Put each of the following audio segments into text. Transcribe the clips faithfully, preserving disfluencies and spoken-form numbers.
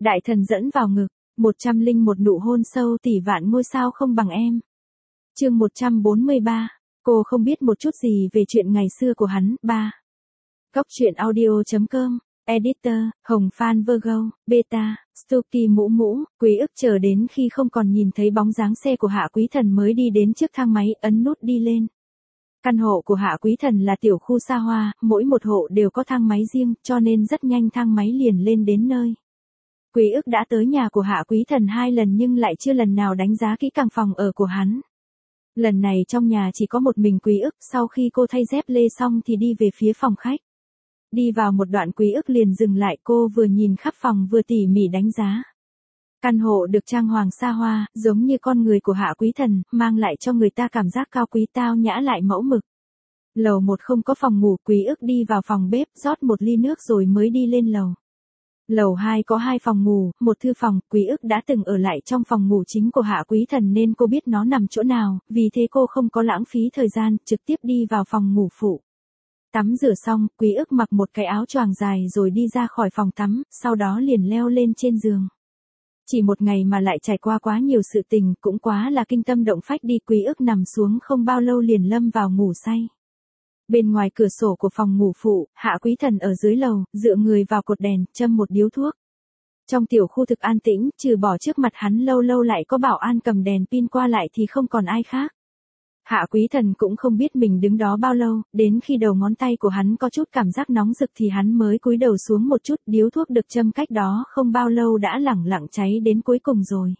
Đại thần dẫn vào ngực, một trăm linh một nụ hôn sâu tỷ vạn ngôi sao không bằng em. Chương một trăm bốn mươi ba, cô không biết một chút gì về chuyện ngày xưa của hắn. Ba. Góc truyện audio chấm com, Editor, Hồng Phan Virgo, Beta, Stucky mũ mũ, Quý ức chờ đến khi không còn nhìn thấy bóng dáng xe của Hạ Quý Thần mới đi đến trước thang máy, ấn nút đi lên. Căn hộ của Hạ Quý Thần là tiểu khu xa hoa, mỗi một hộ đều có thang máy riêng, cho nên rất nhanh thang máy liền lên đến nơi. Quý ức đã tới nhà của Hạ Quý Thần hai lần nhưng lại chưa lần nào đánh giá kỹ càng phòng ở của hắn. Lần này trong nhà chỉ có một mình Quý ức, sau khi cô thay dép lê xong thì đi về phía phòng khách. Đi vào một đoạn Quý ức liền dừng lại, cô vừa nhìn khắp phòng vừa tỉ mỉ đánh giá. Căn hộ được trang hoàng xa hoa, giống như con người của Hạ Quý Thần, mang lại cho người ta cảm giác cao quý tao nhã lại mẫu mực. Lầu một không có phòng ngủ, Quý ức đi vào phòng bếp, rót một ly nước rồi mới đi lên lầu. Lầu hai có hai phòng ngủ, một thư phòng, Quý ức đã từng ở lại trong phòng ngủ chính của Hạ Quý Thần nên cô biết nó nằm chỗ nào, vì thế cô không có lãng phí thời gian, trực tiếp đi vào phòng ngủ phụ. Tắm rửa xong, Quý ức mặc một cái áo choàng dài rồi đi ra khỏi phòng tắm, sau đó liền leo lên trên giường. Chỉ một ngày mà lại trải qua quá nhiều sự tình, cũng quá là kinh tâm động phách đi. Quý ức nằm xuống không bao lâu liền lâm vào ngủ say. Bên ngoài cửa sổ của phòng ngủ phụ, Hạ Quý Thần ở dưới lầu, dựa người vào cột đèn, châm một điếu thuốc. Trong tiểu khu thực an tĩnh, trừ bỏ trước mặt hắn lâu lâu lại có bảo an cầm đèn pin qua lại thì không còn ai khác. Hạ Quý Thần cũng không biết mình đứng đó bao lâu, đến khi đầu ngón tay của hắn có chút cảm giác nóng rực thì hắn mới cúi đầu xuống một chút, điếu thuốc được châm cách đó không bao lâu đã lẳng lặng cháy đến cuối cùng rồi.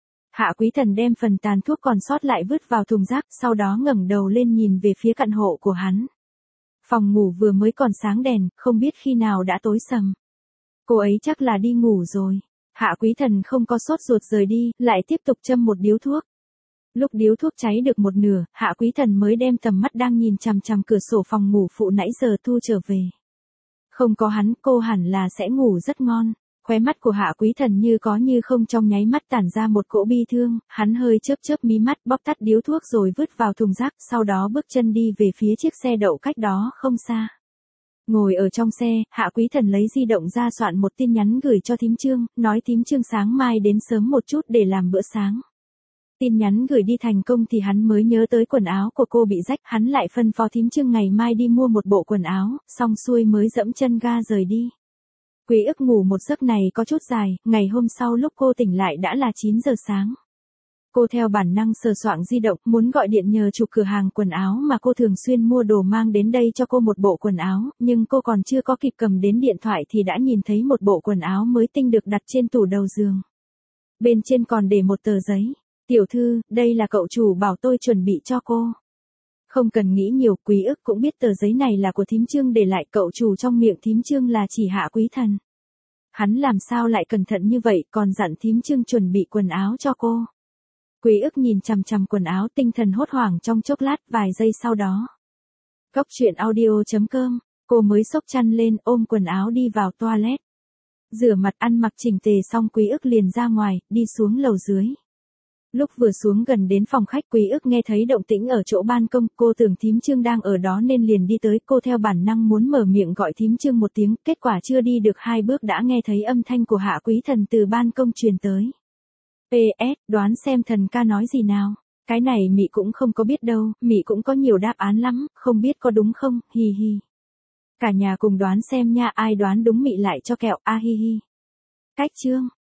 Hạ Quý Thần đem phần tàn thuốc còn sót lại vứt vào thùng rác, sau đó ngẩng đầu lên nhìn về phía căn hộ của hắn. Phòng ngủ vừa mới còn sáng đèn, không biết khi nào đã tối sầm. Cô ấy chắc là đi ngủ rồi. Hạ Quý Thần không có sốt ruột rời đi, lại tiếp tục châm một điếu thuốc. Lúc điếu thuốc cháy được một nửa, Hạ Quý Thần mới đem tầm mắt đang nhìn chằm chằm cửa sổ phòng ngủ phụ nãy giờ thu trở về. Không có hắn, cô hẳn là sẽ ngủ rất ngon. Khóe mắt của Hạ Quý Thần như có như không trong nháy mắt tản ra một cỗ bi thương, hắn hơi chớp chớp mí mắt, bóc tắt điếu thuốc rồi vứt vào thùng rác, sau đó bước chân đi về phía chiếc xe đậu cách đó không xa. Ngồi ở trong xe, Hạ Quý Thần lấy di động ra soạn một tin nhắn gửi cho thím Trương, nói thím Trương sáng mai đến sớm một chút để làm bữa sáng. Tin nhắn gửi đi thành công thì hắn mới nhớ tới quần áo của cô bị rách, hắn lại phân phó thím Trương ngày mai đi mua một bộ quần áo, xong xuôi mới dẫm chân ga rời đi. Quý ức ngủ một giấc này có chút dài, ngày hôm sau lúc cô tỉnh lại đã là chín giờ sáng. Cô theo bản năng sờ soạng di động, muốn gọi điện nhờ chủ cửa hàng quần áo mà cô thường xuyên mua đồ mang đến đây cho cô một bộ quần áo, nhưng cô còn chưa có kịp cầm đến điện thoại thì đã nhìn thấy một bộ quần áo mới tinh được đặt trên tủ đầu giường. Bên trên còn để một tờ giấy. Tiểu thư, đây là cậu chủ bảo tôi chuẩn bị cho cô. Không cần nghĩ nhiều, Quý ức cũng biết tờ giấy này là của thím Trương để lại, cậu chủ trong miệng thím Trương là chỉ Hạ Quý Thần. Hắn làm sao lại cẩn thận như vậy, còn dặn thím Trương chuẩn bị quần áo cho cô. Quý ức nhìn chằm chằm quần áo, tinh thần hốt hoảng trong chốc lát, vài giây sau đó. Góc truyện audio chấm com, cô mới xốc chăn lên, ôm quần áo đi vào toilet. Rửa mặt ăn mặc chỉnh tề xong Quý ức liền ra ngoài, đi xuống lầu dưới. Lúc vừa xuống gần đến phòng khách Quý ức nghe thấy động tĩnh ở chỗ ban công, cô tưởng thím Trương đang ở đó nên liền đi tới, cô theo bản năng muốn mở miệng gọi thím Trương một tiếng, kết quả chưa đi được hai bước đã nghe thấy âm thanh của Hạ Quý Thần từ ban công truyền tới. pê ét, đoán xem thần ca nói gì nào, cái này mị cũng không có biết đâu, mị cũng có nhiều đáp án lắm, không biết có đúng không, hi hi. Cả nhà cùng đoán xem nha, ai đoán đúng mị lại cho kẹo, a hi hi. Cách chương.